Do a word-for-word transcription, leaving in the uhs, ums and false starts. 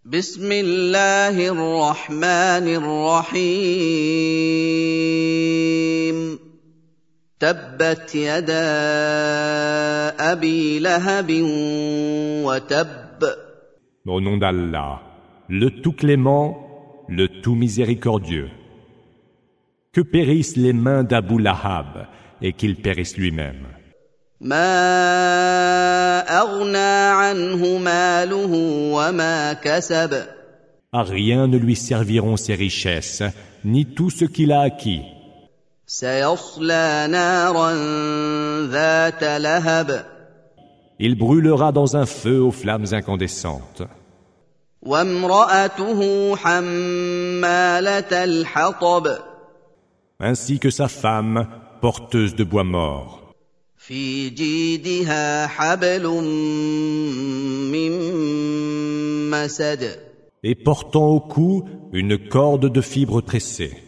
بسم الله الرحمن الرحيم تبت يدا أبي لهب وتب. Au nom d'Allah, le tout clément, le tout miséricordieux. Que périssent les mains d'Abu Lahab et qu'il périsse lui-même. ما أغنى عنه ماله وما كسب. À rien ne lui serviront ses richesses, ni tout ce qu'il a acquis. سيصلى نارا ذات لهب. Il brûlera dans un feu aux flammes incandescentes. وامرأته حمالة الحطب. Ainsi que sa femme, porteuse de bois mort. في جيدها حبل من مسد. Et portant au cou une corde de fibres tressées.